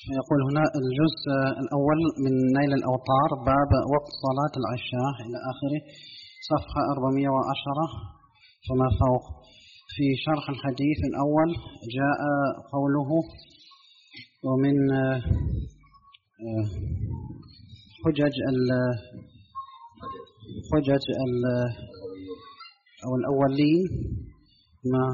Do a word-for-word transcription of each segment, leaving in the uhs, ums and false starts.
يقول هنا الجزء الأول من نيل الأوطار باب وقت صلاة العشاء إلى آخره، صفحة أربعمائة وعشرة فما فوق. في شرح الحديث الأول جاء قوله: ومن حجج حجج أو الأولين ما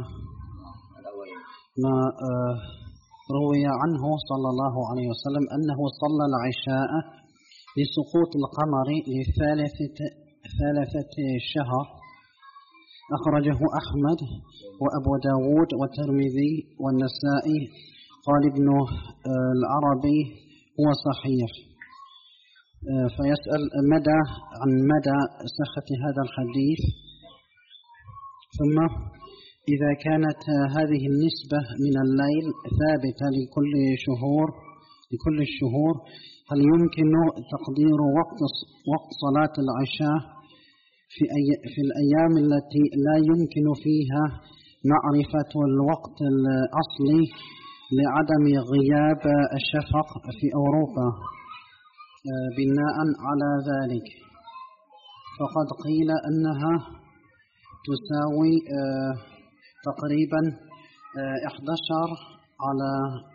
ما روي عنه صلى الله عليه وسلم أنه صلى العشاء لسقوط القمر لثالثة ثلاثة شهر، أخرجه أحمد وأبو داود والترمذي والنسائي. قال ابن العربي هو صحيح. فيسأل مدى عن مدى صحة هذا الحديث. ثم إذا كانت هذه النسبة من الليل ثابتة لكل شهور لكل الشهور، هل يمكن تقدير وقت وقت صلاة العشاء في أي في الأيام التي لا يمكن فيها معرفة الوقت الأصلي لعدم غياب الشفق في أوروبا؟ بناء على ذلك فقد قيل أنها تساوي تقريبا أحد عشر على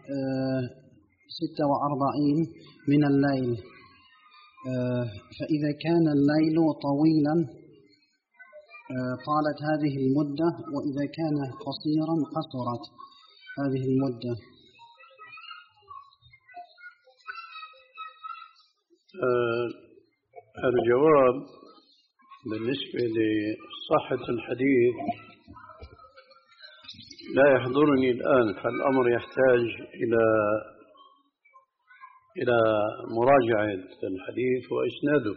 ستة وأربعين من الليل. فإذا كان الليل طويلا طالت هذه المدة، وإذا كان قصيرا قصرت هذه المدة. آه الجواب بالنسبة لصحة الحديث لا يحضرني الآن، فالأمر يحتاج إلى إلى مراجعة الحديث وإسناده.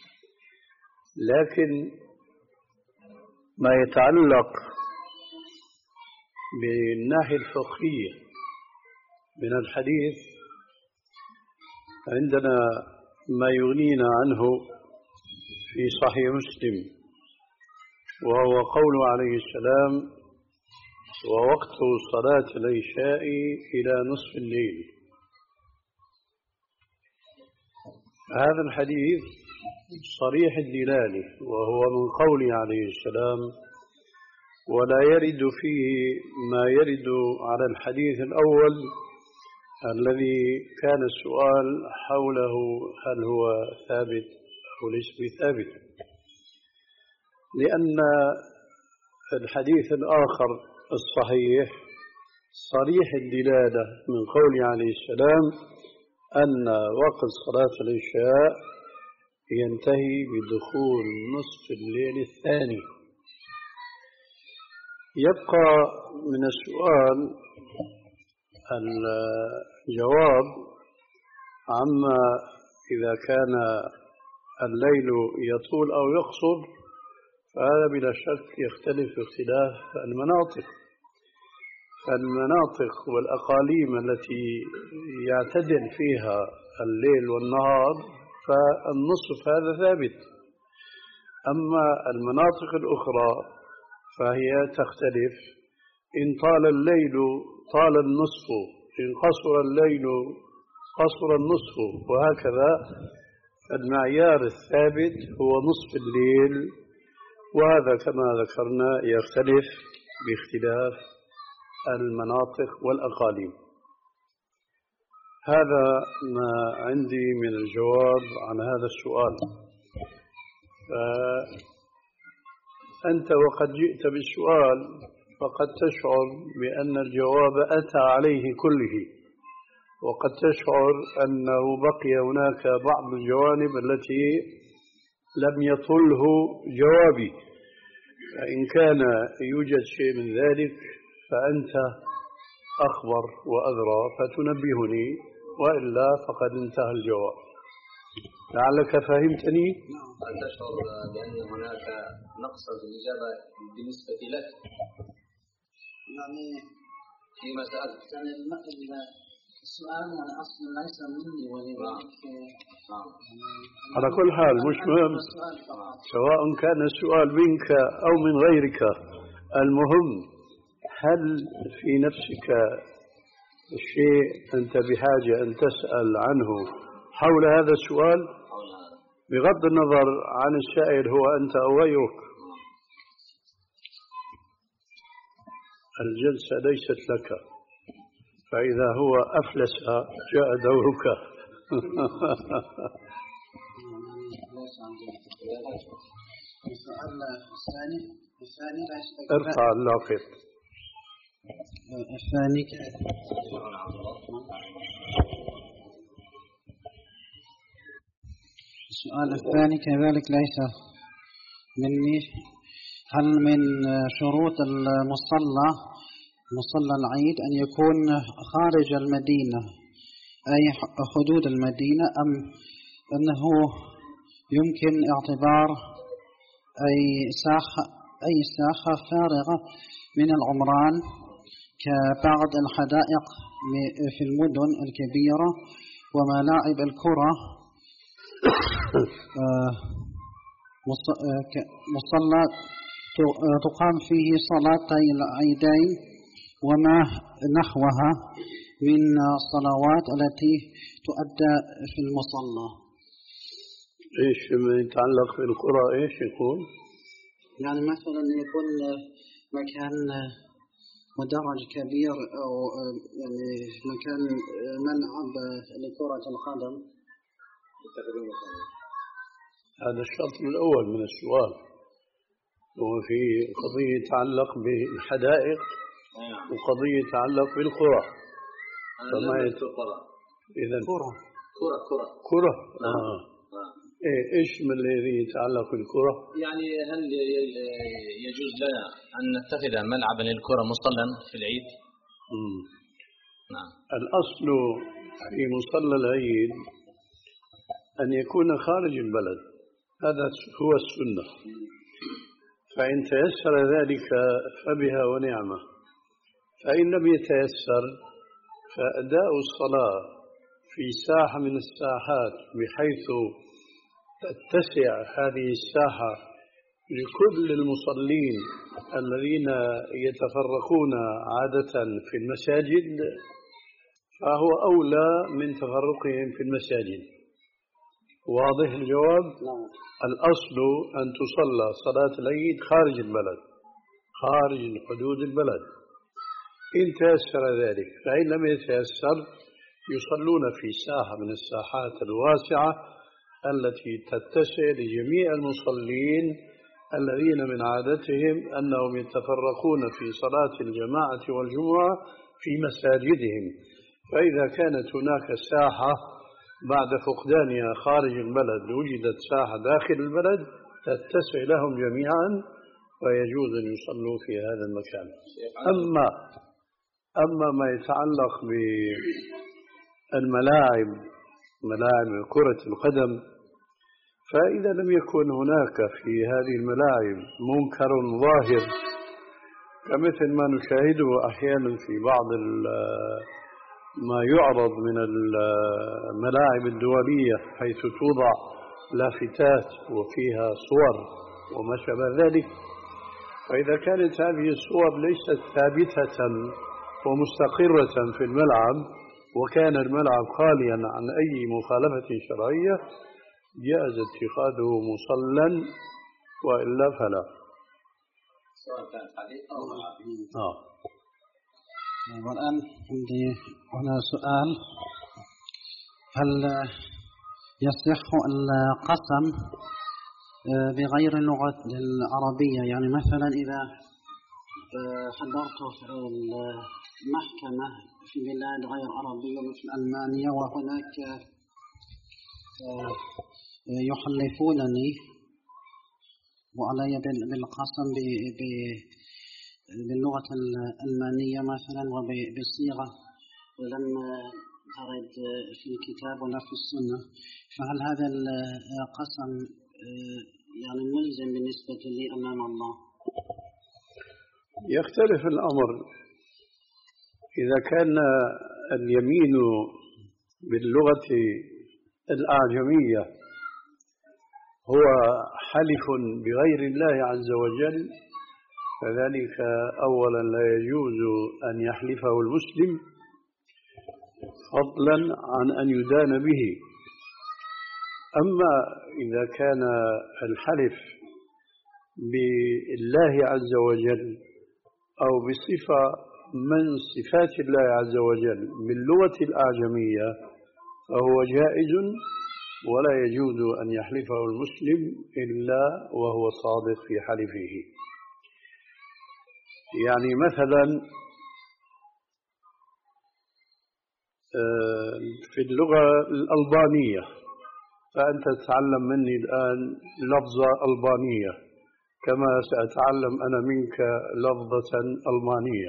لكن ما يتعلق بالناحية الفقهية من الحديث عندنا ما يغنينا عنه في صحيح مسلم، وهو قوله عليه السلام: ووقت صلاة العشاء إلى نصف الليل. هذا الحديث صريح الدلالة، وهو من قوله عليه السلام: ولا يرد فيه ما يرد على الحديث الأول الذي كان السؤال حوله هل هو ثابت أو ليس بثابت، لأن الحديث الآخر الصحيح صريح الدلالة من قوله عليه السلام أن وقت صلاة العشاء ينتهي بدخول نصف الليل الثاني. يبقى من السؤال الجواب عما إذا كان الليل يطول أو يقصر، فهذا بلا شك يختلف باختلاف المناطق. فالمناطق والأقاليم التي يعتدل فيها الليل والنهار فالنصف هذا ثابت، أما المناطق الأخرى فهي تختلف. إن طال الليل طال النصف، إن قصر الليل قصر النصف، وهكذا. المعيار الثابت هو نصف الليل، وهذا كما ذكرنا يختلف باختلاف المناطق والأقاليم. هذا ما عندي من الجواب عن هذا السؤال. فأنت وقد جئت بالسؤال فقد تشعر بأن الجواب أتى عليه كله، وقد تشعر أنه بقي هناك بعض الجوانب التي لم يطله جوابي. فإن كان يوجد شيء من ذلك فأنت أخبر وأدرى فتنبهني، وإلا فقد انتهى الجواب. لعلك فهمتني؟ هل تشعر بأن هناك نقص في الإجابة بالنسبة لك؟ يعني فيما سألت يعني السؤال يعني أصلا ليس مني ولذلك على كل حال مش مهم، سواء كان السؤال منك أو من غيرك. المهم هل في نفسك الشيء أنت بحاجة أن تسأل عنه حول هذا السؤال بغض النظر عن السائل هو أنت أو غيرك. الجلسة ليست لك، فإذا هو أفلس جاء دورك. ارفع اللافت. الثاني السؤال الثاني كذلك ليس مني. هل من شروط المصلى مصلى العيد أن يكون خارج المدينة أي حدود المدينة، أم أنه يمكن اعتبار أي ساحة أي ساحة فارغة من العمران كبعض الحدائق في المدن الكبيرة وملاعب الكرة مصلى تقام فيه صلاتي العيدين وما نحوها من الصلوات التي تؤدى في المصلى؟ إيش يتعلق بالقرى؟ إيش يكون؟ يعني مثلا يكون مكان مدرج كبير أو يعني مكان ملعب لكرة القدم. هذا الشرط الأول من السؤال، وفي قضية تتعلق بالحدائق وقضية تتعلق بالقرى. فما يتقرأ إذا كرة كرة كرة كرة آه. إيه إيش من الذي يتعلق بالكرة؟ يعني هل يجوز لنا أن نتخذ ملعبا للكرة مصلى في العيد؟ مم. نعم. الأصل في مصلى العيد أن يكون خارج البلد، هذا هو السنة، فإن تيسر ذلك فبها ونعمة، فإن لم يتيسر فأداء الصلاة في ساحة من الساحات بحيث تتسع هذه الساحة لكل المصلين الذين يتفرقون عادة في المساجد فهو أولى من تفرقهم في المساجد. واضح الجواب؟ نعم. الأصل أن تصلى صلاة العيد خارج البلد، خارج حدود البلد، إن تيسر ذلك، فإن لم يتيسر يصلون في ساحة من الساحات الواسعة التي تتسع لجميع المصلين الذين من عادتهم أنهم يتفرقون في صلاة الجماعة والجمعة في مساجدهم. فإذا كانت هناك ساحة بعد فقدانها خارج البلد وجدت ساحة داخل البلد تتسع لهم جميعا ويجوز أن يصلوا في هذا المكان. أما أما ما يتعلق بالملاعب ملاعب كرة القدم، فإذا لم يكن هناك في هذه الملاعب منكر ظاهر كمثل ما نشاهده أحيانا في بعض ما يعرض من الملاعب الدولية حيث توضع لافتات وفيها صور وما شابه ذلك، فإذا كانت هذه الصور ليست ثابتة ومستقرة في الملعب وكان الملعب خاليا عن أي مخالفة شرعية جاز اتخاذه مصلى وإلا فلا. آه. والآن عندي هنا سؤال: هل يصح القسم بغير اللغة العربية؟ يعني مثلا إذا حضرت في المحكمة في بلاد غير عربية مثل ألمانيا وهناك يحلفونني وعلي بالقسم باللغة الألمانية مثلا وبالصيغة لم ترد في الكتاب ولا في السنة، فهل هذا القسم يعني ملزم بالنسبة لي أمام الله؟ يختلف الأمر. إذا كان اليمين باللغة الأعجمية هو حلف بغير الله عز وجل فذلك أولا لا يجوز أن يحلفه المسلم، فضلا عن أن يدان به. أما إذا كان الحلف بالله عز وجل أو بصفة من صفات الله عز وجل باللغة الأعجمية فهو جائز، ولا يجوز أن يحلفه المسلم إلا وهو صادق في حلفه. يعني مثلا في اللغة الألبانية، فأنت تتعلم مني الآن لفظة ألبانية كما سأتعلم أنا منك لفظة ألمانية.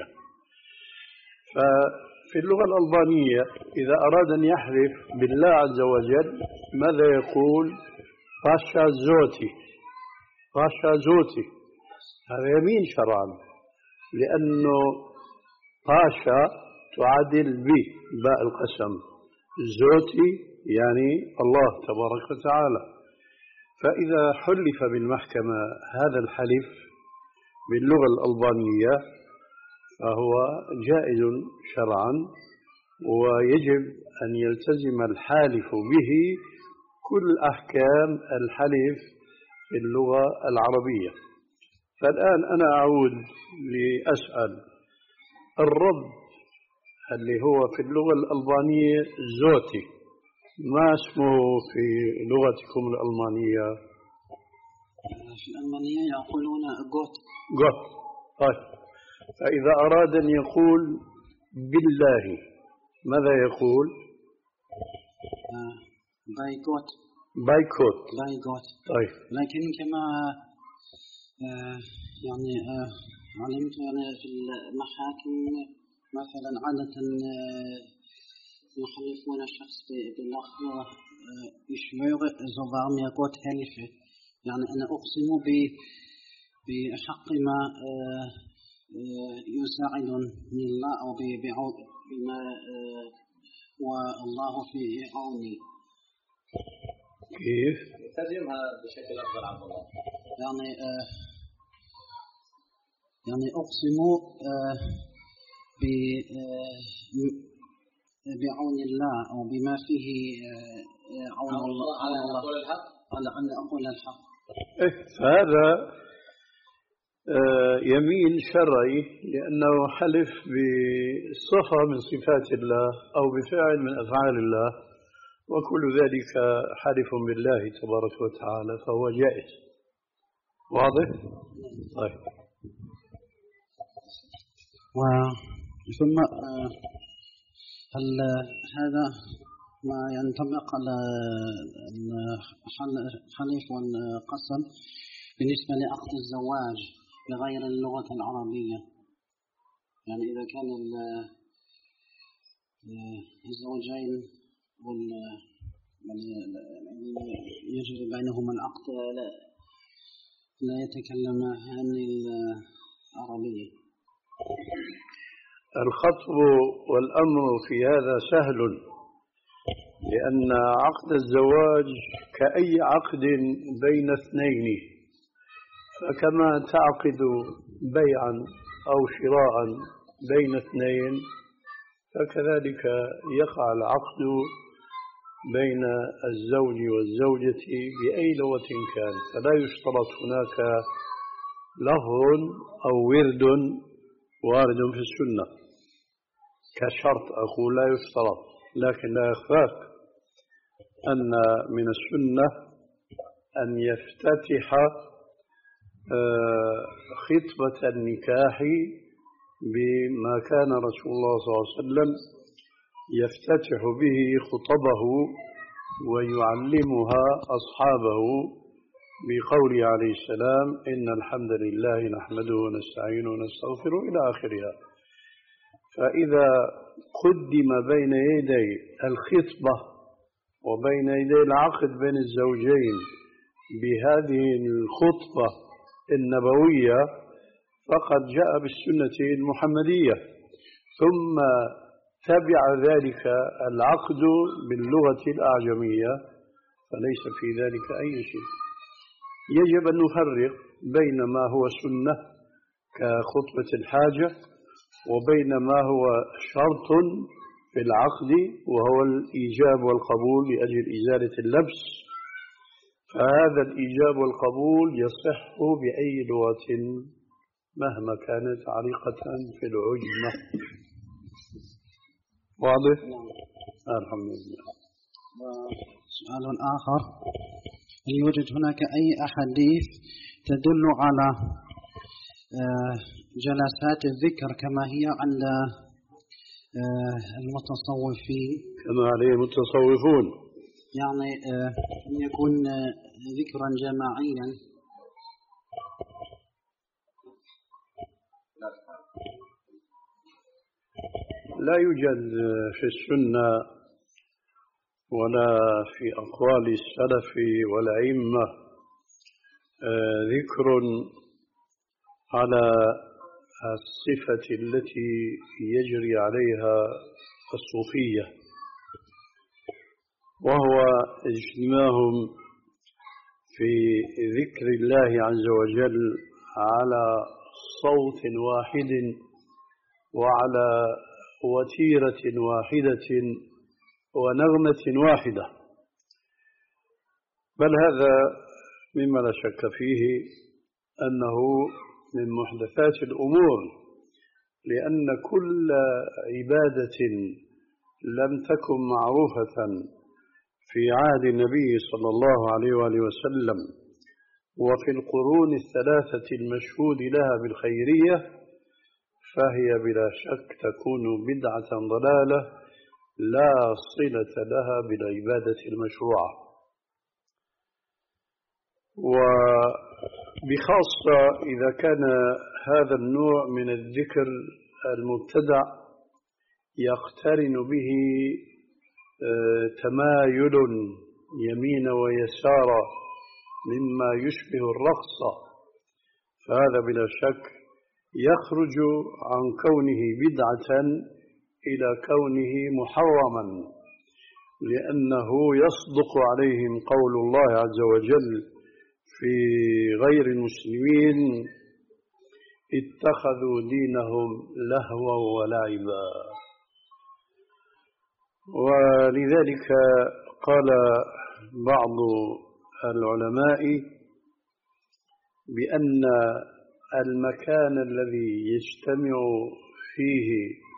ففي اللغة الألبانية إذا أراد أن يحلف بالله عز وجل ماذا يقول؟ باشا زوتي، باشا زوتي. هذا يمين شرعا، لأنه باشا تعادل ب باء القسم، زوتي يعني الله تبارك وتعالى. فإذا حلف بالمحكمة هذا الحلف باللغة الألبانية فهو جائز شرعا، ويجب أن يلتزم الحالف به كل أحكام الحلف باللغة العربية. فالآن أنا أعود لأسأل الرب اللي هو في اللغة الألبانية زوتي، ما اسمه في لغتكم الألمانية؟ في الألمانية يقولون غوت. غوت. طيب، فإذا أراد أن يقول بالله ماذا يقول؟ بايكوت. بايكوت. بايكوت. طيب. لكن كما آه يعني آه علمت يعني في المحاكم مثلا عادة يحلفون الشخص باللفظ يشمر زبام يقول هلفه، يعني أنا أقسم بحق ما يساعدني الله أو بما والله في عوني. كيف؟ ترجمها بشكل أفضل عبد الله. يعني آه يعني أقسم آه بعون الله أو بما فيه عون الله على أن أقول الحق، على أن أقول الحق. هذا يمين شرعي لأنه حلف بصفة من صفات الله أو بفعل من أفعال الله، وكل ذلك حلف بالله تبارك وتعالى فهو جائز. واضح؟ طيب. ثم هل هذا ما ينطبق على الحلف والقسم بالنسبة لعقد الزواج بغير اللغة العربية؟ يعني إذا كان الزوجين يجري بينهما العقد لا, لا يتكلمان العربية. الخطب والأمر في هذا سهل، لأن عقد الزواج كأي عقد بين اثنين، فكما تعقد بيعا أو شراء بين اثنين فكذلك يقع العقد بين الزوج والزوجة بأي لغة كان، فلا يشترط هناك لفظ أو ورد وارد في السنة كشرط، أقول لا يشترط، لكن لا يخفاك أن من السنة أن يفتتح خطبة النكاح بما كان رسول الله صلى الله عليه وسلم يفتتح به خطبه ويعلمها أصحابه بقوله عليه السلام: إن الحمد لله نحمده ونستعينه ونستغفره إلى آخرها. فإذا قدم بين يدي الخطبة وبين يدي العقد بين الزوجين بهذه الخطبة النبوية فقد جاء بالسنة المحمدية، ثم تبع ذلك العقد باللغة الأعجمية، فليس في ذلك أي شيء. يجب أن نفرق بين ما هو سنة كخطبة الحاجة وبين ما هو شرط في العقد وهو الإيجاب والقبول لأجل إزالة اللبس، فهذا الإيجاب والقبول يصح بأي لغة مهما كانت عريقة في العجمة. واضح؟ الحمد لله. سؤال آخر: هل يوجد هناك أي أحاديث تدل على جلسات الذكر كما هي عند المتصوفين كما عليه المتصوفون، يعني أن يكون ذكرا جماعيا؟ لا يوجد في السنة ولا في أقوال السلف والأئمة ذكر على الصفة التي يجري عليها الصوفية، وهو اجتماعهم في ذكر الله عز وجل على صوت واحد وعلى وتيرة واحدة ونغمة واحدة، بل هذا مما لا شك فيه أنه من محدثات الأمور، لأن كل عبادة لم تكن معروفة في عهد النبي صلى الله عليه وآله وسلم وفي القرون الثلاثة المشهود لها بالخيرية فهي بلا شك تكون بدعة ضلالة لا صلة لها بالعبادة المشروعة. وبخاصة إذا كان هذا النوع من الذكر المبتدع يقترن به تمايل يمين ويسار مما يشبه الرقص، فهذا بلا شك يخرج عن كونه بدعة إلى كونه محرما، لأنه يصدق عليهم قول الله عز وجل في غير المسلمين: اتخذوا دينهم لهوا ولعبا. ولذلك قال بعض العلماء بأن المكان الذي يجتمع فيه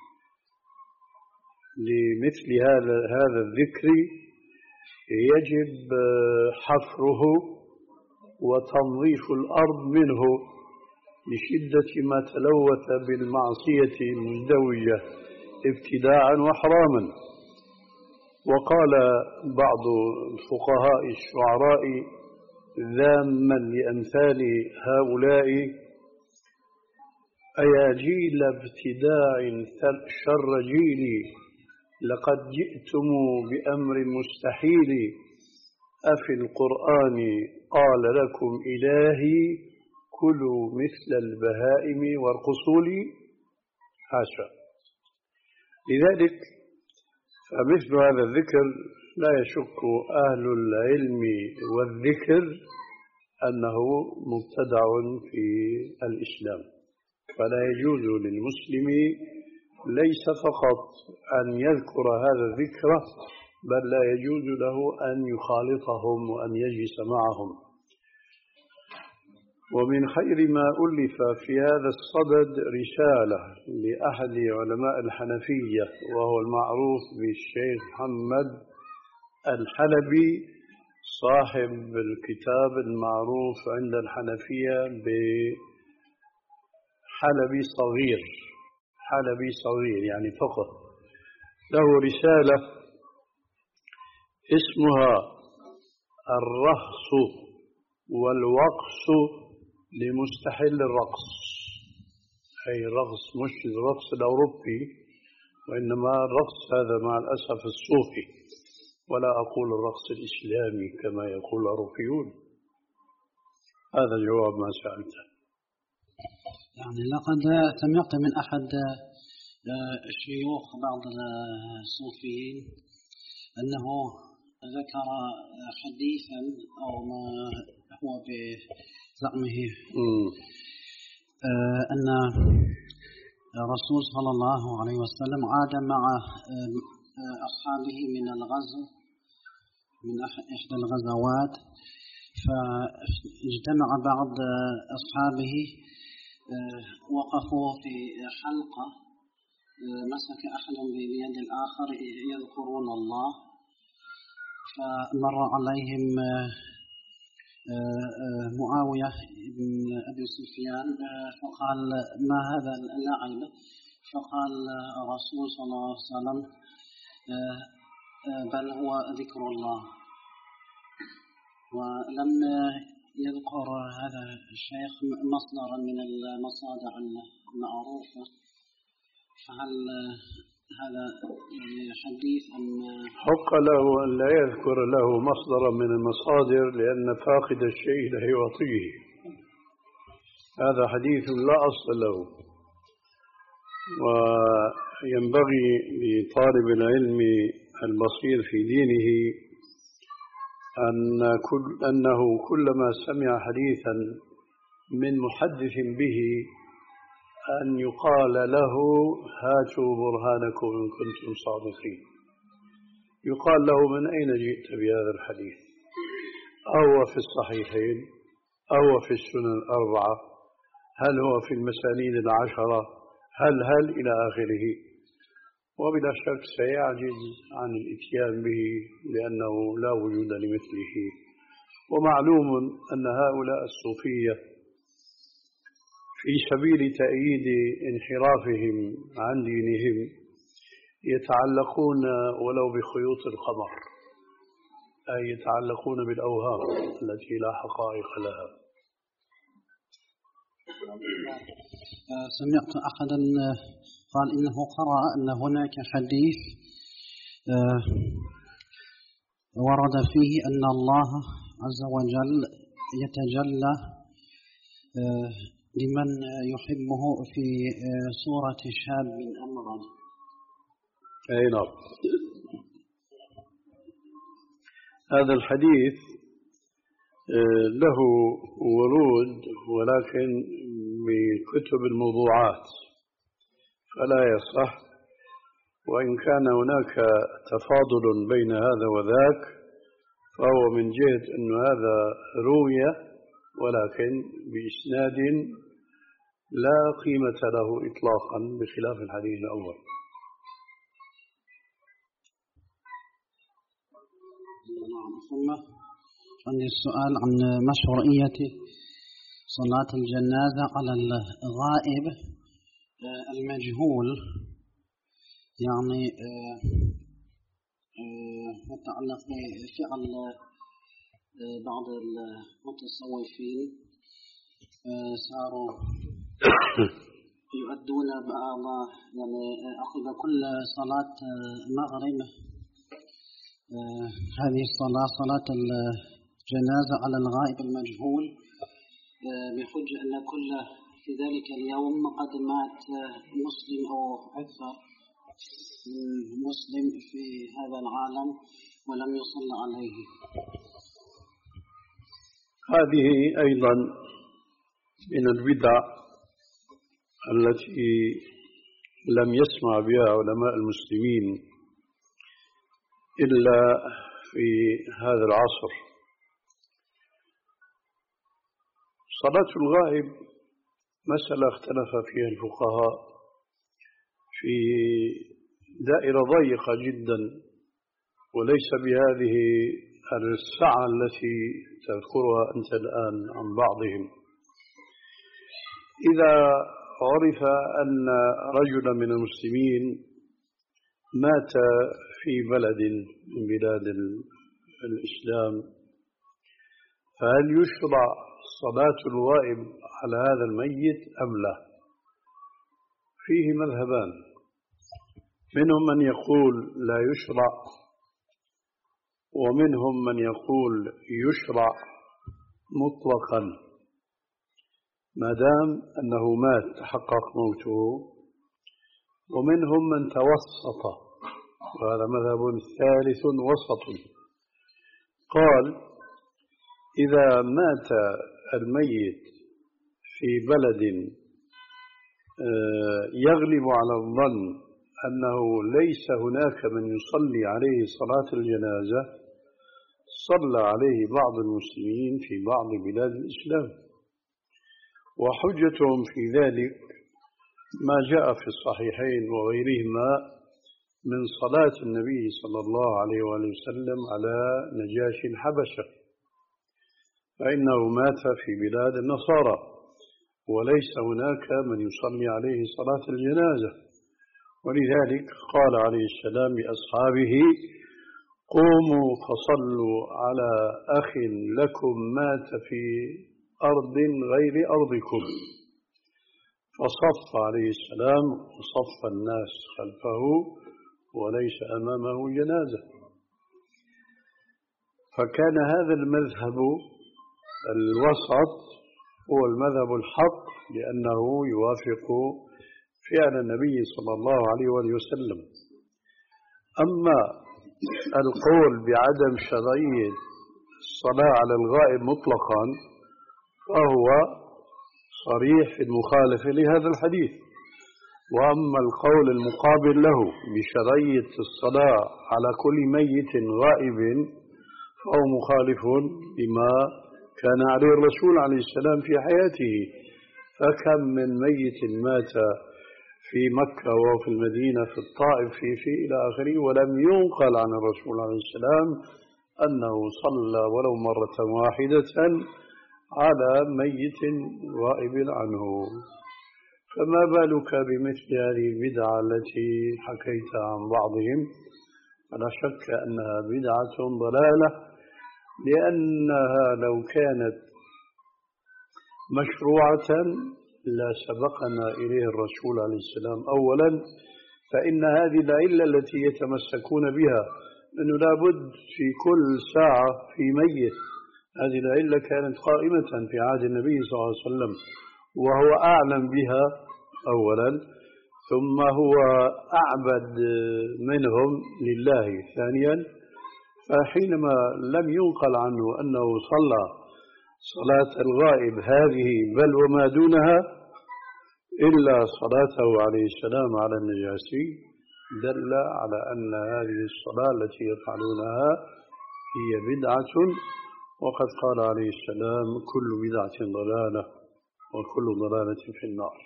لمثل هذا هذا الذكر يجب حفره وتنظيف الأرض منه لشدة ما تلوث بالمعصية المزدوجة ابتداعا وحراما. وقال بعض الفقهاء الشعراء ذاما لأمثال هؤلاء: أيا جيل ابتداع شر جيلي لقد جئتم بأمر مستحيل، أفي القرآن قال لكم إلهي كلوا مثل البهائم وارقصوا لي؟ حاشا. لذلك فمثل هذا الذكر لا يشك أهل العلم والذكر أنه مبتدع في الإسلام، فلا يجوز للمسلم ليس فقط أن يذكر هذا الذكر بل لا يجوز له أن يخالطهم وأن يجلس معهم. ومن خير ما ألف في هذا الصدد رسالة لأحد علماء الحنفية وهو المعروف بالشيخ محمد الحلبي صاحب الكتاب المعروف عند الحنفية بحلبي صغير، حلبي صغير يعني فقه، له رسالة اسمها الرخص والوقص لمستحل الرقص، أي الرقص مش الرقص الأوروبي وإنما الرقص هذا مع الأسف الصوفي، ولا أقول الرقص الإسلامي كما يقول الأوروبيون. هذا جواب ما سألته. يعني لقد سمعت من أحد الشيوخ بعض الصوفيين أنه ذكر حديثا أو ما هو بزعمه أن الرسول صلى الله عليه وسلم عاد مع أصحابه من الغزو من إحدى الغزوات، فاجتمع بعض أصحابه وقفوا في حلقة، مسك أحدهم بيد الآخر يذكرون الله، فمر عليهم معاوية بن أبي سفيان فقال: ما هذا اللعب؟ فقال الرسول صلى الله عليه وسلم: بل هو ذكر الله. ولم يذكر هذا الشيخ مصدرا من المصادر المعروفة، فهل هذا حديث أم حق له أن لا يذكر له مصدرا من المصادر، لأن فاقد الشيء لا يعطيه. هذا حديث لا أصل له، وينبغي لطالب العلم البصير في دينه أن كل أنه كلما سمع حديثا من محدث به أن يقال له: هاتوا برهانكم إن كنتم صادقين. يقال له: من أين جئت بهذا الحديث؟ أو في الصحيحين أو في السنن الأربعة؟ هل هو في المسانيد العشرة؟ هل هل إلى آخره. وبلا شك سيعجز عن الإتيان به لأنه لا وجود لمثله. ومعلوم أن هؤلاء الصوفية في سبيل تأييد انحرافهم عن دينهم يتعلقون ولو بخيوط القمر، أي يتعلقون بالأوهام التي لا حقائق لها. سمعت أحدا قال إنه قرأ أن هناك حديث ورد فيه أن الله عز وجل يتجلى لمن يحبه في صورة شاب أمرد. أي نعم. هذا الحديث له ورود ولكن بكتب الموضوعات فلا يصح، وإن كان هناك تفاضل بين هذا وذاك فهو من جهة أن هذا روية ولكن بإسناد لا قيمة له إطلاقا بخلاف الحديث الأول. ثم عندي السؤال عن مشروعية صلاة الجنازة على الغائب المجهول، يعني متعلق بفعل بعض المتصوفين صاروا يؤدون بعض يعني عقب كل صلاة مغرب هذه الصلاة صلاة الجنازة على الغائب المجهول بحجة أن كل في ذلك اليوم قد مات مسلم أو أكثر مسلم في هذا العالم ولم يصلى عليه. هذه أيضا من البدع التي لم يسمع بها علماء المسلمين إلا في هذا العصر. صلاة الغائب مسألة اختلف فيها الفقهاء في دائرة ضيقة جدا وليس بهذه السعة التي تذكرها أنت الآن عن بعضهم. إذا عرف أن رجلا من المسلمين مات في بلد من بلاد الإسلام فهل يشرع صلاة الغائب على هذا الميت أم لا؟ فيه مذهبان، منهم من يقول لا يشرع ومنهم من يقول يشرع مطلقا ما دام أنه مات تحقق موته، ومنهم من توسط وهذا مذهب ثالث وسط قال إذا مات الميت في بلد يغلب على الظن أنه ليس هناك من يصلي عليه صلاة الجنازة صلى عليه بعض المسلمين في بعض بلاد الإسلام، وحجتهم في ذلك ما جاء في الصحيحين وغيرهما من صلاة النبي صلى الله عليه وآله وسلم على نجاشي الحبشة، فإنه مات في بلاد النصارى وليس هناك من يصلي عليه صلاة الجنازة، ولذلك قال عليه السلام لأصحابه: قوموا فصلوا على أخ لكم مات في أرض غير أرضكم، فصف عليه السلام وصف الناس خلفه وليس أمامه جنازة. فكان هذا المذهب الوسط هو المذهب الحق، لأنه يوافق فعل النبي صلى الله عليه وسلم. أما القول بعدم شرعية الصلاة على الغائب مطلقا فهو صريح في المخالفة لهذا الحديث، وأما القول المقابل له بشرعية الصلاة على كل ميت غائب فهو مخالف لما كان عليه الرسول عليه السلام في حياته. فكم من ميت مات في مكة وفي المدينة في الطائف في في إلى آخره، ولم ينقل عن الرسول عليه السلام أنه صلى ولو مرة واحدة على ميت غائب عنه. فما بالك بمثل هذه البدعة التي حكيت عن بعضهم؟ فلا شك أنها بدعة ضلالة، لأنها لو كانت مشروعة لا سبقنا إليه الرسول عليه السلام أولا، فإن هذه العلة التي يتمسكون بها أنه لابد في كل ساعة في ميت، هذه العلة كانت قائمة في عهد النبي صلى الله عليه وسلم وهو أعلم بها أولا، ثم هو أعبد منهم لله ثانيا. فحينما لم ينقل عنه أنه صلى صلاة الغائب هذه بل وما دونها إلا صلاته عليه السلام على النجاشي، دل على أن هذه الصلاة التي يفعلونها هي بدعة، وقد قال عليه السلام: كل بدعة ضلالة وكل ضلالة في النار.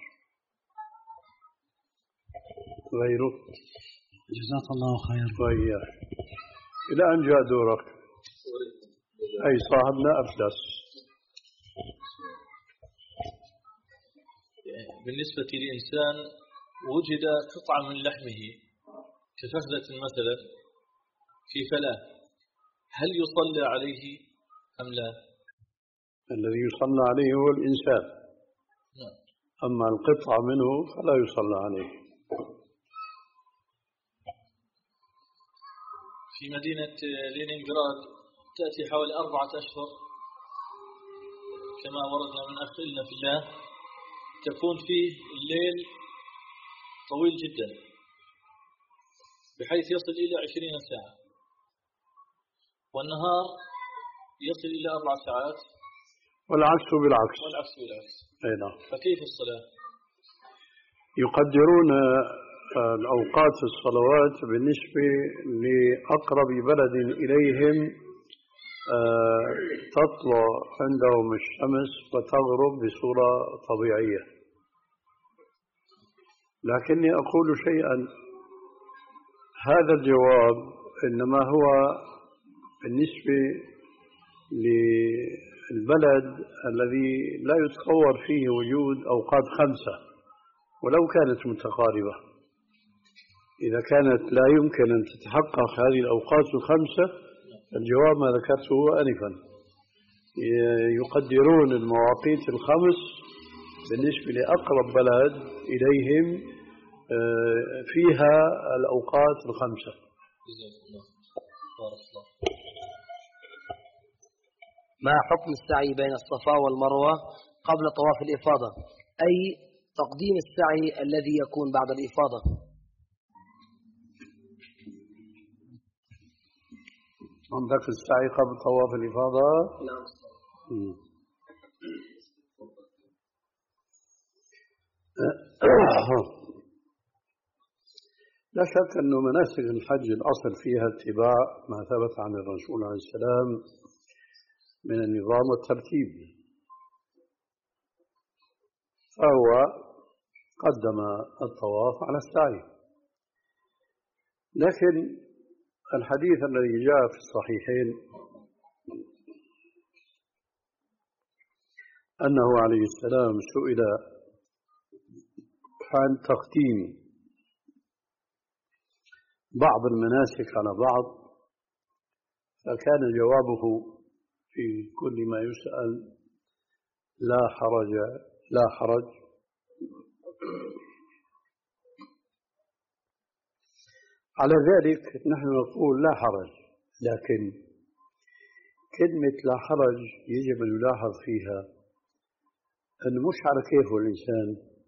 غيره. جزاك الله خير. وإياك. إلى أن جاء دورك أي صاحبنا أفلس. بالنسبة لإنسان وجد قطعة من لحمه كفخذة مثلا في فلاة، هل يصلى عليه أم لا؟ الذي يصلى عليه هو الإنسان، نعم. أما القطعة منه فلا يصلى عليه. في مدينة لينينغراد تأتي حوالي أربعة أشهر كما وردنا من أخ إلنا في الله، تكون فيه الليل طويل جدا بحيث يصل إلى عشرين ساعة، والنهار يصل إلى أربع ساعات، والعكس بالعكس. والعكس بالعكس. أي نعم. فكيف الصلاة؟ يقدرون الأوقات الصلوات بالنسبة لأقرب بلد إليهم، تطلع عندهم الشمس وتغرب بصورة طبيعية. لكني أقول شيئا، هذا الجواب إنما هو بالنسبة للبلد الذي لا يتصور فيه وجود أوقات خمسة ولو كانت متقاربة. إذا كانت لا يمكن أن تتحقق هذه الأوقات الخمسة، الجواب ما ذكرته آنفا، يقدرون المواقيت الخمس بالنسبة لأقرب بلد إليهم فيها الأوقات الخمسة. ما حكم السعي بين الصفا والمروة قبل طواف الإفاضة، أي تقديم السعي الذي يكون بعد الإفاضة؟ عندك السعي قبل طواف الإفاضة؟ نعم. لا شك أن مناسك الحج الأصل فيها اتباع ما ثبت عن الرسول عليه السلام من النظام والترتيب، فهو قدم الطواف على السعي. لكن الحديث الذي جاء في الصحيحين أنه عليه السلام سئل عن تقديم بعض المناسك على بعض، فكان جوابه في كل ما يسأل لا حرج لا حرج. على ذلك نحن نقول لا حرج، لكن كلمة لا حرج يجب أن يلاحظ فيها أنه مش على كيفه الإنسان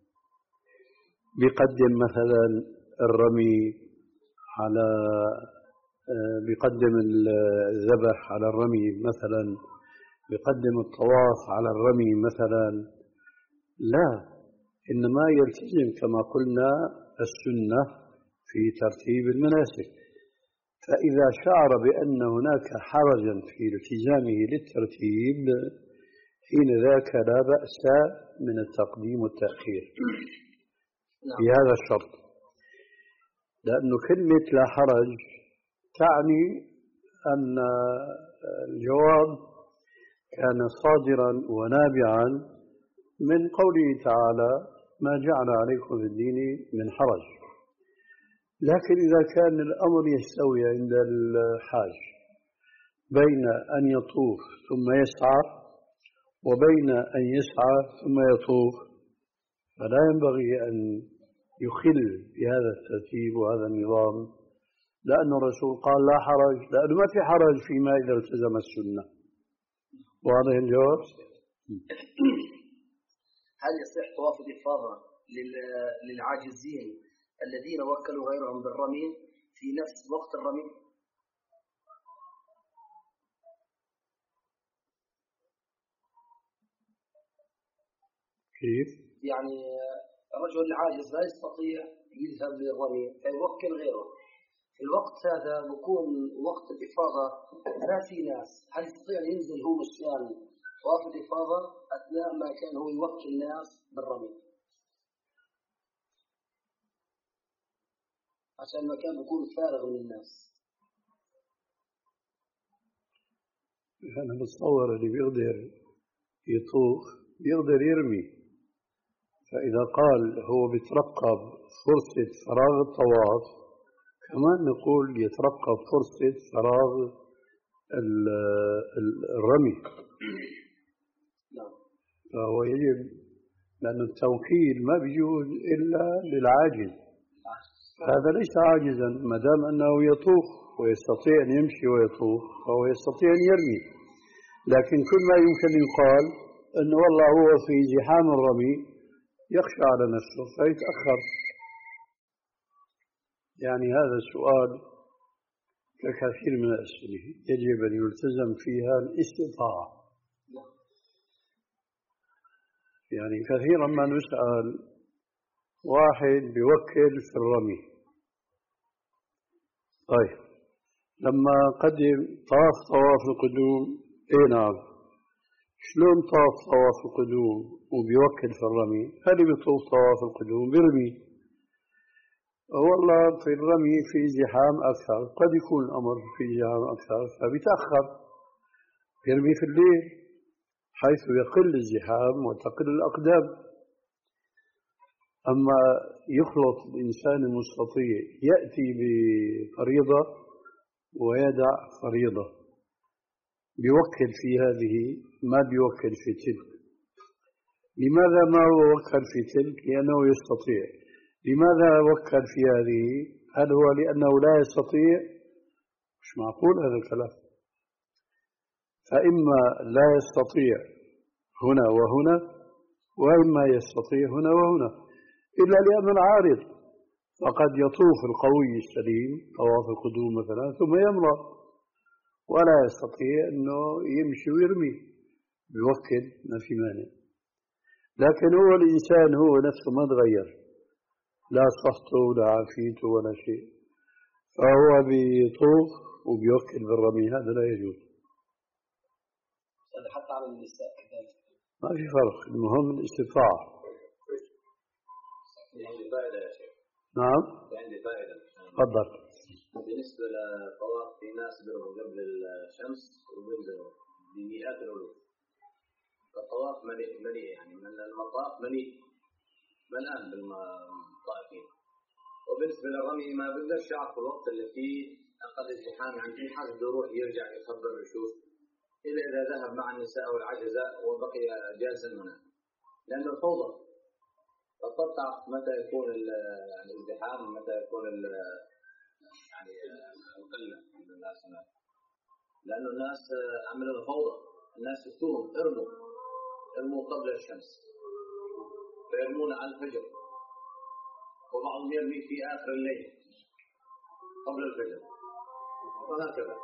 بيقدم مثلا الرمي على بيقدم الذبح على الرمي مثلا، بيقدم الطواف على الرمي مثلا، لا، إنما يلتزم كما قلنا السنة في ترتيب المناسك. فإذا شعر بأن هناك حرجا في التزامه للترتيب حين ذاك لا بأس من التقديم والتأخير بهذا الشرط، لأن كلمة لا حرج تعني أن الجواب كان صادرا ونابعا من قوله تعالى ما جعل عليكم في الدين من حرج. لكن إذا كان الأمر يستوي عند الحاج بين أن يطوف ثم يسعى وبين أن يسعى ثم يطوف، فلا ينبغي أن يخل بهذا الترتيب وهذا النظام، لأن الرسول قال لا حرج، لأنه ما في حرج فيما إذا التزم السنة. واضح الجواب؟ هل يصح طواف الإفاضة للعاجزين الذين وكلوا غيرهم بالرمي في نفس وقت الرمي؟ كيف؟ يعني الرجل العاجز لا يستطيع يذهب للرمي فيوكل غيره، في الوقت هذا بكون وقت الإفاضة ما في ناس، هل يستطيع أن ينزل هو مشان طواف الإفاضة أثناء ما كان هو يوكل الناس بالرمي عشان المكان بيكون فارغ من الناس؟ أنا بتصور اللي بيقدر يطوف بيقدر يرمي، فإذا قال هو بيترقب فرصة فراغ الطواف كمان نقول يترقب فرصة فراغ الرمي. فهو يجب، لأن التوكيل ما بيجوز إلا للعاجز، هذا ليس عاجزا ما دام أنه يطوف ويستطيع أن يمشي ويطوف فهو يستطيع أن يرمي. لكن كل ما يمكن يقال أنه والله هو في زحام الرمي يخشى على نفسه فيتأخر. يعني هذا السؤال ككثير من الأسئلة يجب أن يلتزم فيها الاستطاعة. يعني كثيرا ما نسأل واحد بيوكل في الرمي، طيب لما قدم طاف طواف القدوم، ايه نعم، شلون طاف طواف القدوم وبيوكل في الرمي؟ هل بيطوف طواف القدوم بيرمي؟ والله في الرمي في زحام أكثر، قد يكون الأمر في زحام أكثر فبيتأخر يرمي في الليل حيث يقل الزحام وتقل الأقدام. أما يخلط الإنسان المستطيع يأتي بفريضة ويدع فريضة، بيوكل في هذه ما بيوكل في تلك. لماذا ما هو وكل في تلك؟ لأنه يستطيع. لماذا وكل في هذه؟ هل هو لأنه لا يستطيع؟ مش معقول هذا الكلام. فإما لا يستطيع هنا وهنا، وإما يستطيع هنا وهنا، إلا لأن العارض فقد يطوف القوي السليم طواف القدوم مثلا ثم يمرض ولا يستطيع أنه يمشي ويرمي، بيوكل ما في مانع. لكن هو الإنسان هو نفسه ما تغير، لا صحته ولا عافيته ولا شيء، فهو بيطوف وبيوكل بالرمي، هذا لا يجوز. هذا حتى على النساء كذلك ما في فرق، المهم الاستطاعة. عندي فائدة يا شيخ. نعم. عندي فائدة. تفضل. بالنسبة للطواف، في ناس بيرموا قبل الشمس وبينزلوا بمئات الألوف. الطواف مليء مليء يعني من المطاف مليء ملآن بالطائفين. وبالنسبة للرمي ما بقدرش يعرف الوقت اللي فيه أقل ازدحام، يعني في حاجة بيروح يرجع يخبر ويشوف، إلا إذا ذهب مع النساء والعجزاء وبقي جالسا هناك، لأنه فوضى. فتقطع متى يكون الازدحام ومتى يكون يعني القلة عند الناس هناك، لأنه الناس عملوا فوضى. الناس يفتوهم ارموا ارموا قبل الشمس، فيرمون على الفجر، وبعضهم يرمي في آخر الليل قبل الفجر، وهكذا.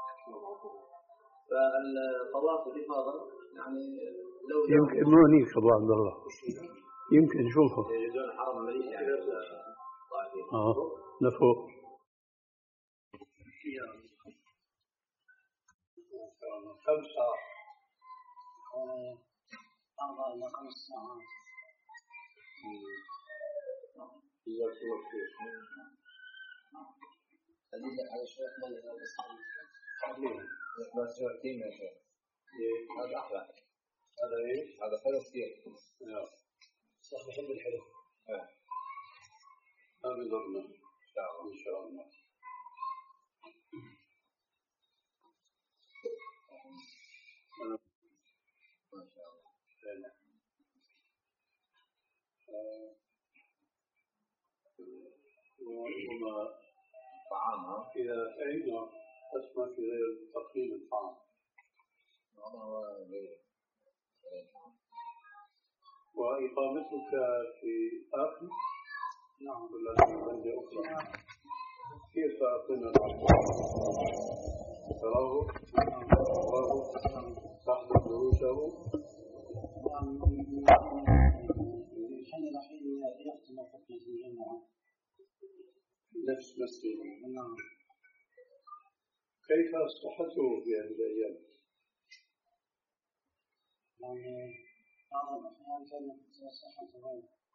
فالطواف الإفاضة يعني لو يمكن مو هنيك أبو عبد الله، يمكن نشوفه يجدون حرم مليء يعني الطائفين. اه لفوق. خمسة أربعة إلى خمس ساعات. هذه على شوية ملء بس شويتين يا شيخ. هذا أحلى. هذا إيه؟ هذا حلو كثير. نعم. صح، بحب الحلو. آه. ما بضرنا. إن شاء الله. إن شاء الله. ما شاء الله. وما طعامها إذا أين تسمى في غير تقييم الطعام. وإقامتك في آخر؟ نعم. ولا في بلدة أخرى؟ كيف أقيم الطعام؟ تراه؟ تراه؟ تحضر دروسه؟ الحين الحين يختم فترة الجامعة. نفس مسجد. نعم. كيف صحته في هذه الأيام؟ يعني بعض الأحيان كانت صحته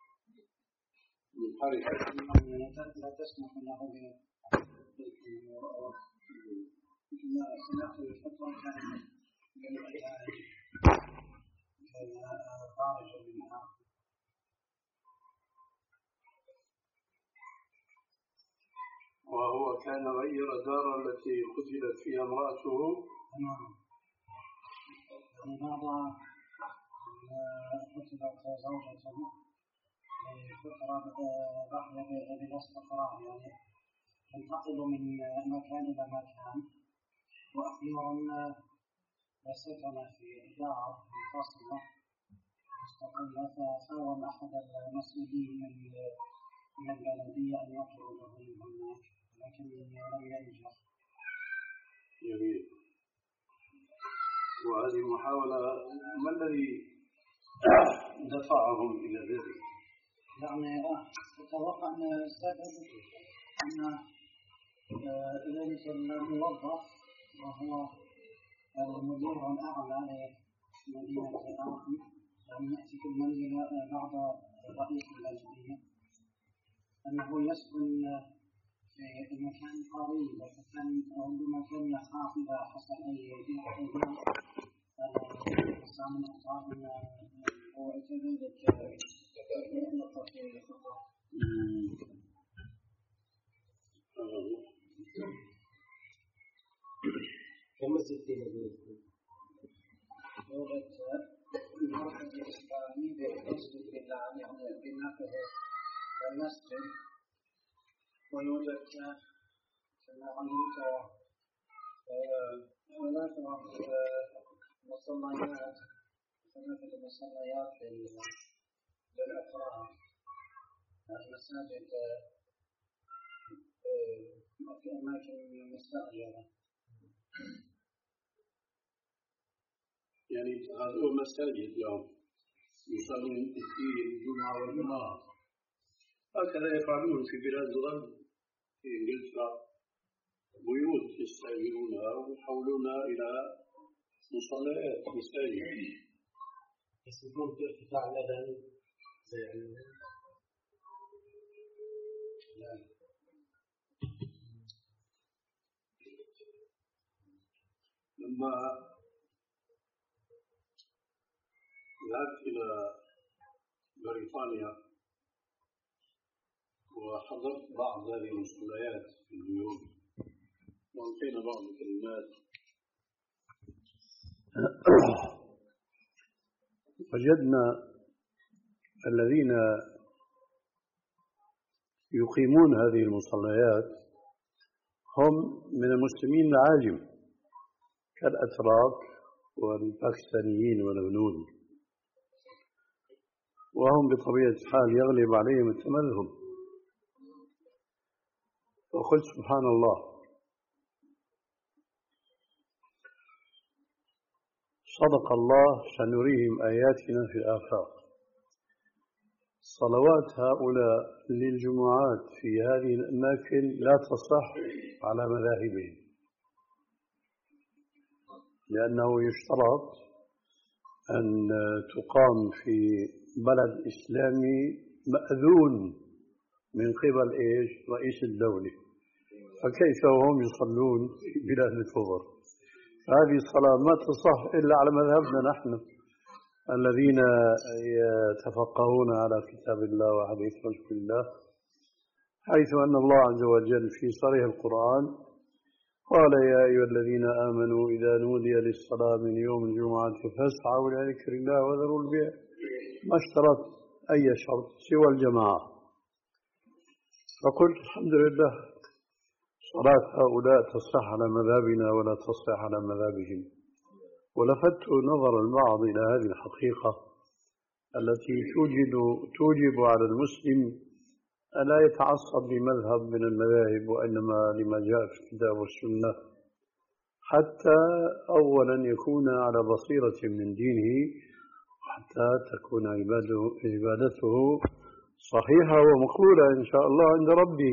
منحرفة. لا تسمح له بالأمور. سمعت الفترة كانت خارج منها. وهو كان غير دار التي قتلت فيها امرأته. نعم. يعني بعد قتلت زوجته لفترة رحلة بلا استقرار، يعني ينتقل من مكان إلى مكان، وأخيرا سكن في دار منفصلة مستقلة، فحاول أحد المسؤولين من من البلدية أن يخرجه من هناك، لكن لم ينجح. جميل. وهذه المحاولة ما الذي دفعهم إلى ذلك؟ يعني أتوقع أن السبب أن ذلك الموظف وهو المدير الأعلى لمدينة آخر لم يأتي في المنزل بعد رئيس البلدية، أنه يسكن في مكان قريب، فكان ربما كان يخاف إذا حصل أي انفجار من أصحابنا هو كذلك يطلق في الخطر. كم ستين يوجد يوجد المركز الإسلامي بمسجد بالله، يعني بناء المسجد، ويوجد كما علمت هناك مصليات ثلاثة مصليات للأفراد، المساجد في أماكن مستأجرة. يعني هذول مساجد لهم يصلون فيه الجمعة والجمعة. هكذا يفعلون في بلاد الغرب في إنجلترا، بيوت يستأجرونها ويحولونها إلى مصليات مساجد. يسمون بارتفاع الأذان زي لما ذهبت إلى بريطانيا وحضرت بعض هذه المصليات في البيوت وألقينا بعض الكلمات، وجدنا الذين يقيمون هذه المصليات هم من المسلمين العاجم كالأتراك والباكستانيين والهنود، وهم بطبيعة الحال يغلب عليهم التمذهب. وقلت سبحان الله، صدق الله سنريهم آياتنا في الآفاق. صلوات هؤلاء للجمعات في هذه الأماكن لا تصح على مذاهبهم، لأنه يشترط أن تقام في بلد إسلامي مأذون من قبل إيش؟ رئيس الدولة، فكيف وهم يصلون في بلاد الكفر؟ هذه الصلاة ما تصح إلا على مذهبنا نحن الذين يتفقهون على كتاب الله وحديث رسول الله، حيث أن الله عز وجل في صريح القرآن قال يا أيها الذين آمنوا إذا نودي للصلاة من يوم الجمعة فاسعوا إلى ذكر الله وذروا البيع، ما اشترط أي شرط سوى الجماعة. فقلت الحمد لله صلاة هؤلاء تصح على مذهبنا ولا تصح على مذهبهم. ولفت نظر البعض إلى هذه الحقيقة التي توجد توجب على المسلم ألا يتعصب لمذهب من المذاهب، وإنما لما جاء في الكتاب والسنة، حتى أولا يكون على بصيرة من دينه، وحتى تكون عباده عبادته صحيحة ومقبولة إن شاء الله عند ربه.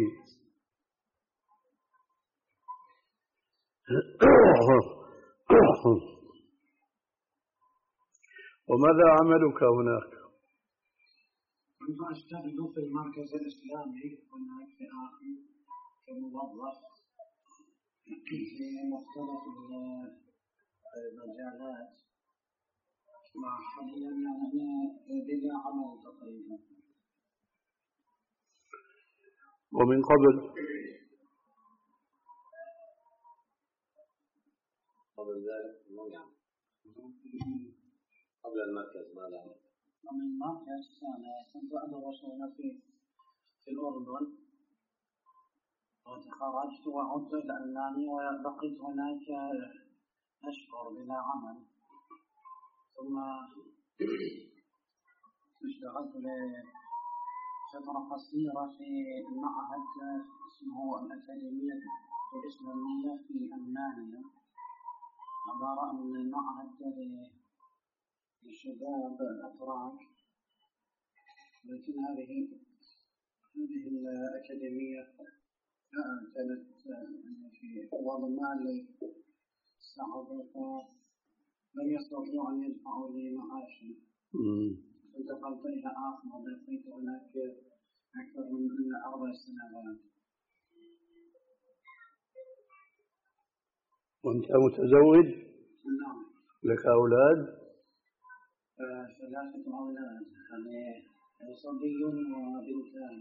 وماذا عملك هناك؟ كنت أشتغل في المركز الإسلامي هناك في آخر كموظف في مختلف المجالات، وحاليا أنا بلا عمل تقريبا. ومن قبل قبل ذلك نعم قبل المركز ماذا؟ من المركز أنا كنت أدرس هنا في في الأردن، وتخرجت وعدت إلى ألمانيا وبقيت هناك أشهر بلا عمل، ثم اشتغلت لفترة قصيرة في معهد اسمه الأكاديمية الإسلامية في ألمانيا، عبارة عن معهد للشباب الأتراك، لكن هذه هذه الأكاديمية كانت في بعض المال صعبة، فلم يستطيعوا أن يدفعوا لي معاشا، انتقلت إلى آخر وبقيت هناك أكثر من أربع سنوات. وأنت متزوج؟ نعم. لك أولاد؟ ثلاثة أولاد، يعني صبي وبنتان.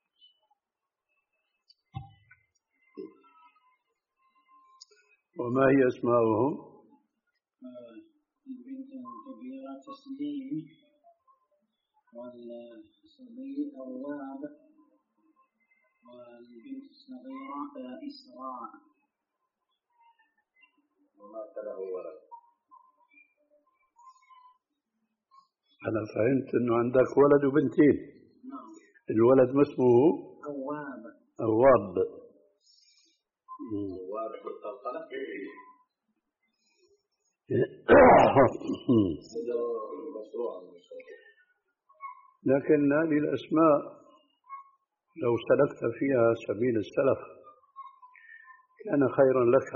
وما هي أسماؤهم؟ البنت الكبيرة تسليم، والصبي أواب، والبنت الصغيرة إسراء. ومات له ولد. أنا فهمت أنه عندك ولد وبنتين. نعم. الولد ما اسمه؟ أواب. أواب. أواب بالقلقلة. لكن هذه الأسماء لو سلكت فيها سبيل السلف كان خيرا لك.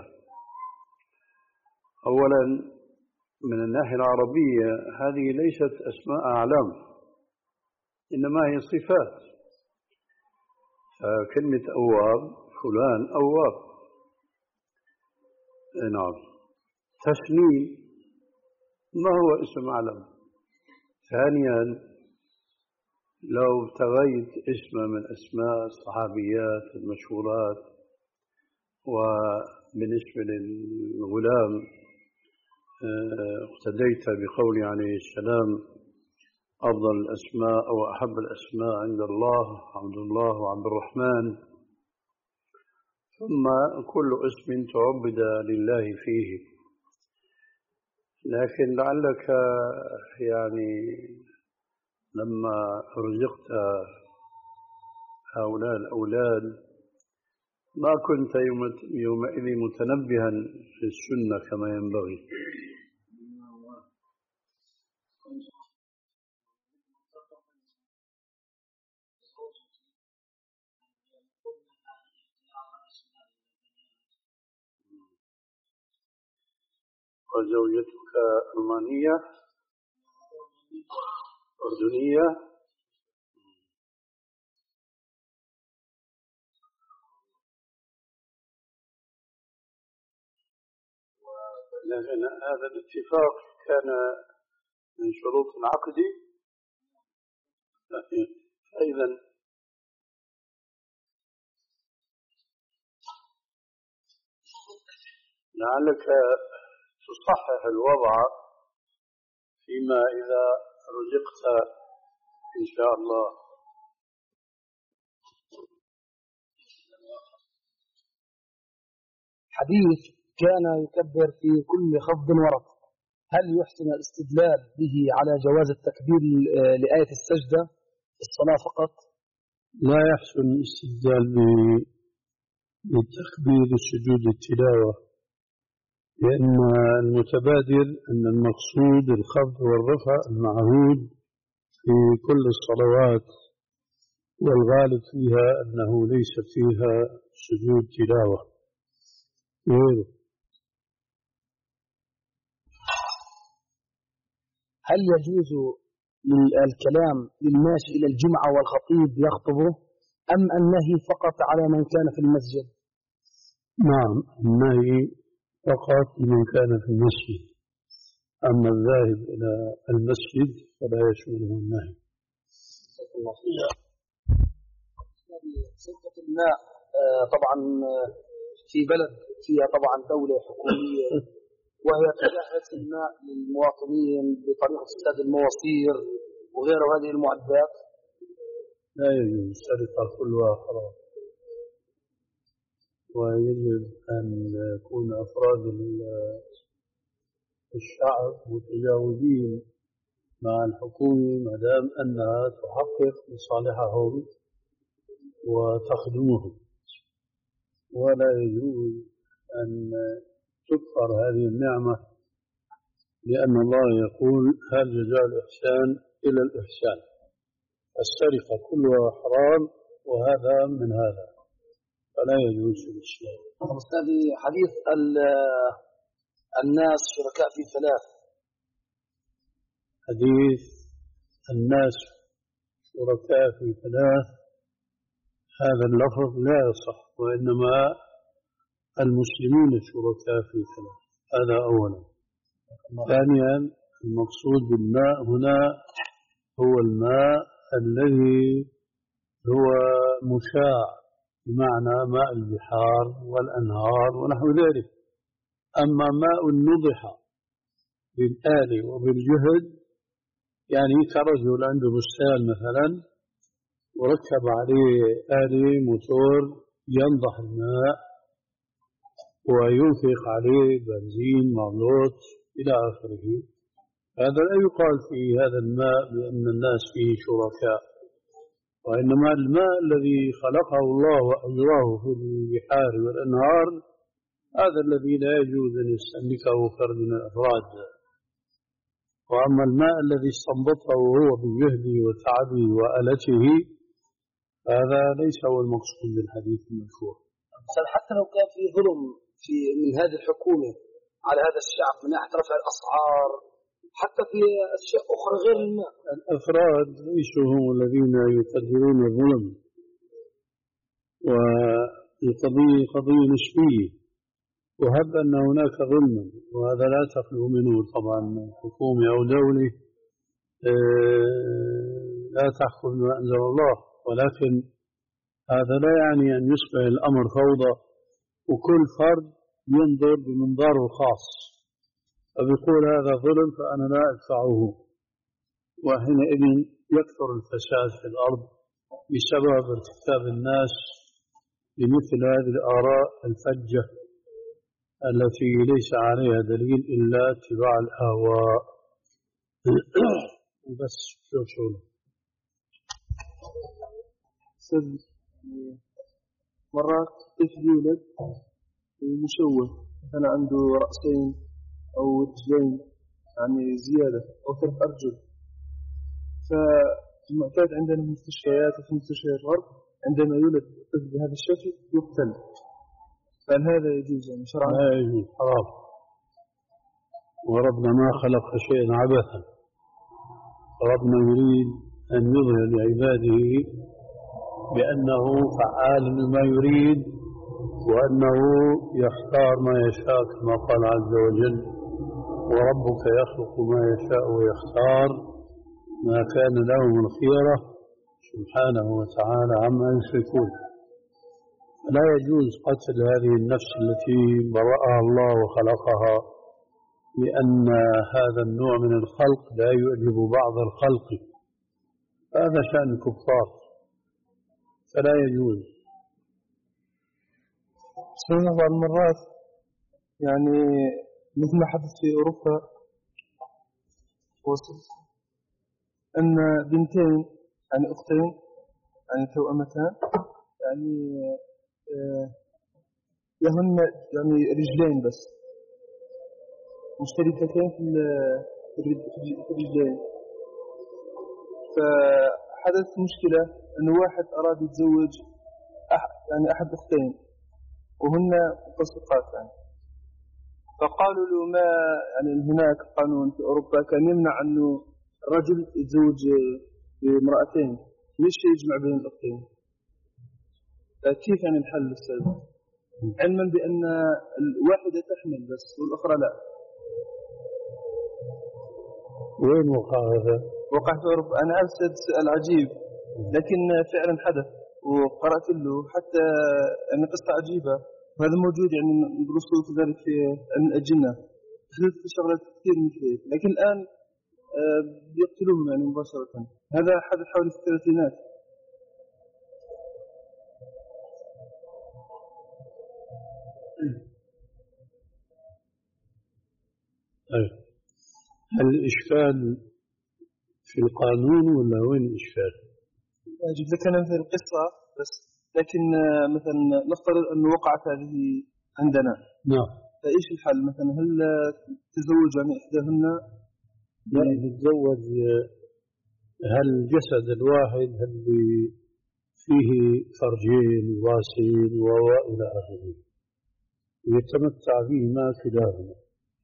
أولا من الناحية العربية هذه ليست أسماء أعلام، إنما هي صفات. فكلمة أواب فلان أواب، نعم. تسنيم ما هو اسم أعلم. ثانيا لو ابتغيت اسم من أسماء الصحابيات المشهورات وبالنسبة للغلام اقتديت بقول عليه السلام أفضل الأسماء أو أحب الأسماء عند الله عبد الله وعبد الرحمن، ثم كل اسم تعبد لله فيه. لكن لعلك يعني لما رزقت هؤلاء الأولاد ما كنت يومئذ متنبها في السنة كما ينبغي. وزوجتك ألمانية أردنية؟ لكن هذا الاتفاق كان من شروط العقد. أيضا لعلك تصحح الوضع فيما إذا رزقت إن شاء الله. حديث كان يكبر في كل خفض ورد، هل يحسن الاستدلال به على جواز التكبير لآية السجدة في الصلاة فقط؟ لا يحسن الاستدلال بالتكبير سجود التلاوة، لأن المتبادر أن المقصود الخفض والرفع المعهود في كل الصلوات، والغالب فيها أنه ليس فيها سجود تلاوة. هل يجوز الكلام للماشي إلى الجمعة والخطيب يخطبه، أم النهي فقط على من كان في المسجد؟ نعم، النهي فقط لمن كان في المسجد، أما الذاهب إلى المسجد فلا يشمله النهي. سلطة الماء طبعا في بلد فيها طبعا دولة حكومية وهي تجهز الماء للمواطنين بطريقة سداد المواسير وغير هذه المعدات. لا يجوز السرقة كلها حرام، ويجب أن يكون أفراد الشعب متجاوبين مع الحكومة ما دام أنها تحقق مصالحهم وتخدمهم، ولا يجوز أن تكفر هذه النعمة، لأن الله يقول هل جزاء الإحسان إلى الإحسان. السرقة كلها حرام وهذا من هذا، فلا يجوز الإسلام. أستاذي حديث الناس شركاء في ثلاث، حديث الناس شركاء في ثلاث هذا اللفظ لا يصح، وإنما المسلمون شركاء في ثلاث، هذا أولا. ثانيا المقصود بالماء هنا هو الماء الذي هو مشاع، بمعنى ماء البحار والأنهار ونحو ذلك. أما ماء النضح بالآلي وبالجهد، يعني كرجل عنده بستان مثلا وركب عليه آلي موتور ينضح الماء وينفق عليه بنزين مازوت إلى آخره، هذا لا يقال في هذا الماء بأن الناس فيه شركاء، وإنما الماء الذي خلقه الله وأجراه في البحار والأنهار هذا الذي لا يجوز أن يستهلكه فرد من الأفراد. وأما الماء الذي استنبطه هو بجهده وتعبه وآلته هذا ليس هو المقصود بالحديث المشهور. حتى لو كان في ظلم في من هذه الحكومة على هذا الشعب من ناحية رفع الأسعار، حتى في أشياء أخرى غير الماء. الأفراد ليسوا هم الذين يقدرون الظلم، والقضية قضية نسبية، وهب أن هناك ظلما وهذا لا تخلو منه طبعا حكومة أو دولة لا تحكم ما أنزل الله، ولكن هذا لا يعني أن يصبح الأمر فوضى وكل فرد ينظر بمنظاره الخاص فبيقول هذا ظلم فأنا لا أدفعه، وحينئذ يكثر الفساد في الأرض بسبب ارتكاب الناس لمثل هذه الآراء الفجة التي ليس عليها دليل إلا اتباع الأهواء. بس شو شو مرات طفل يولد مشوه، مثلا عنده رأسين أو رجلين يعني زيادة أو ثلاث أرجل، فالمعتاد عندنا في المستشفيات وفي مستشفيات الغرب عندما يولد طفل بهذا الشكل يقتل، فهل هذا يجوز يعني شرعا؟ لا يجوز، حرام، وربنا ما خلق شيئا عبثا، ربنا يريد أن يظهر لعباده بأنه فعال لما يريد وأنه يختار ما يشاء كما قال عز وجل وربك يخلق ما يشاء ويختار ما كان لهم الخيرة سبحانه وتعالى عما يشركون. لا يجوز قتل هذه النفس التي برأها الله وخلقها، لأن هذا النوع من الخلق لا يعجب بعض الخلق، هذا شأن الكفار فلا يجوز. سنة بعض المرات يعني مثل ما حدث في أوروبا وصل أن بنتين يعني أختين يعني توأمتان يعني لهن يعني رجلين بس مشتركتين في الرجلين، فحدث مشكلة أن واحد أراد يتزوج يعني أحد أختين وهن متسقات يعني، فقالوا له ما يعني هناك قانون في أوروبا كان يمنع أنه الرجل يتزوج بامرأتين ليش يجمع بين الأختين، كيف يعني الحل أستاذ؟ علما بأن الواحدة تحمل بس والأخرى لا. وين وقع هذا؟ وقع في أوروبا. أنا عارف سؤال عجيب لكن فعلا حدث وقرأت له حتى يعني قصة عجيبة، وهذا موجود يعني ندرسه كذلك في علم الأجنة، حدث في شغلات كثير مثل هيك، لكن الآن بيقتلوهم يعني مباشرة. هذا حدث حوالي في الثلاثينات. هل الإشكال في القانون ولا وين الإشكال؟ أجيب لك أنا مثل القصة بس، لكن مثلا نفترض أن وقعت هذه عندنا. نعم. فإيش الحل مثلا؟ هل تزوج يعني إحداهن؟ لا يتزوج. هل الجسد الواحد هل فيه فرجين واسعين وإلى آخره يتمتع بهما كلاهما.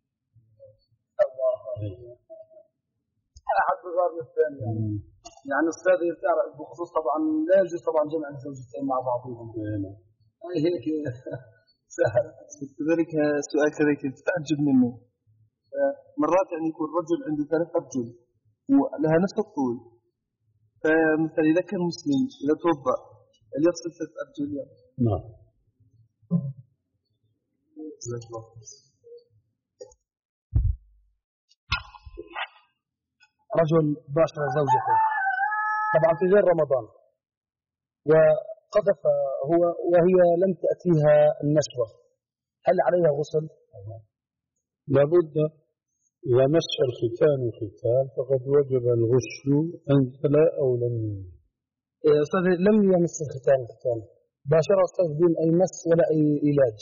أنا حد غير الثاني يعني. يعني أستاذ يفترض بخصوص طبعا لا يجوز طبعا جمع الزوجتين مع بعضهم. أي هيك سهل. كذلك سؤال كذلك تتعجب منه. مرات يعني يكون الرجل عنده ثلاث أرجل ولها نفس الطول، فمثلا إذا كان مسلم إذا توضأ هل يغسل ثلاث أرجل يعني؟ نعم. رجل باشر زوجته طبعا في غير رمضان وقذف هو وهي لم تأتيها النشوة، هل عليها غسل؟ لابد إذا مس الختان ختان فقد وجب الغسل أنزل أو لم ينزل. أستاذ لم يمس الختان ختان باشر أستاذ بدون أي مس ولا أي علاج.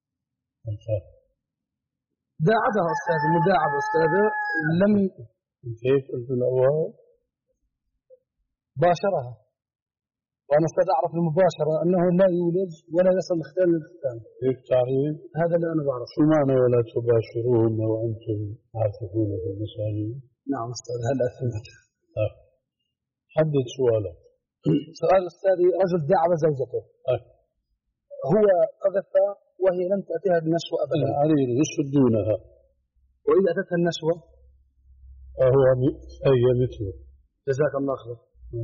داعبها أستاذ مداعب أستاذ لم كيف قلت الأول؟ باشرها وأنا أستاذ أعرف المباشرة أنه لا يولج ولا يصل الختان للختان. هيك تعريف؟ هذا اللي أنا بعرف. شو معنى ولا تباشرون وأنتم عاكفون في المساجد؟ نعم أستاذ هل أفهمت. طيب حدد سؤالك. سؤال أستاذي، رجل دعم زوجته. طيب. هو قذف وهي لم تأتيها النشوة أبدا. عليه يشدونها. وإذا أتتها النشوة فهو هي مثله. جزاك الله خير.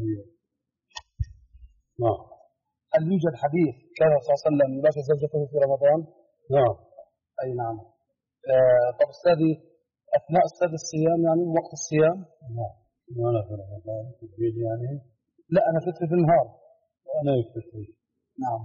نعم. هل يوجد حديث كان صلى الله عليه وسلم يباشر زوجته في رمضان؟ نعم. أي نعم. آه طب أستاذي، أثناء أستاذ الصيام يعني وقت الصيام؟ نعم. ما أنا في رمضان في البيت يعني؟ لا أنا فترة في النهار. وأنا يكفي. نعم.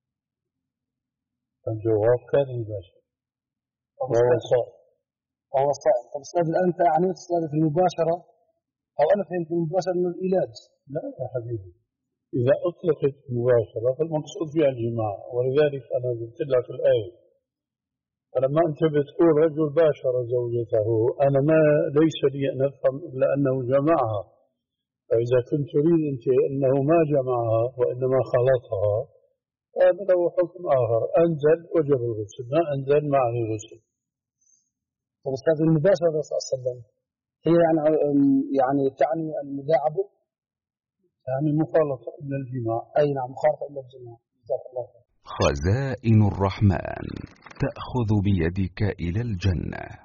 الجواب كان يباشر. وهو صائم. وهو صائم. طب أستاذ الآن أنت عنيت أستاذ في المباشرة، أو أنا فهمت المباشرة من العلاج. لا يا حبيبي، إذا أطلقت مباشرة فالمقصود فيها الجماع، ولذلك أنا قلت لك الآية فلما أنت بتقول رجل باشر زوجته، أنا ما ليس لي أن أفهم إلا أنه جمعها، فإذا كنت تريد أنت أنه ما جمعها وإنما خلطها هذا له حكم آخر، أنزل وجب الغسل، ما أنزل ما عليه غسل. طب أستاذ المباشرة صلى الله عليه وسلم هي يعني يعني تعني المداعبة؟ يعني مخالطة إلى الجماع. أي نعم مخالطة إلى الجماع. جزاك الله خير. خزائن الرحمن تأخذ بيدك إلى الجنة.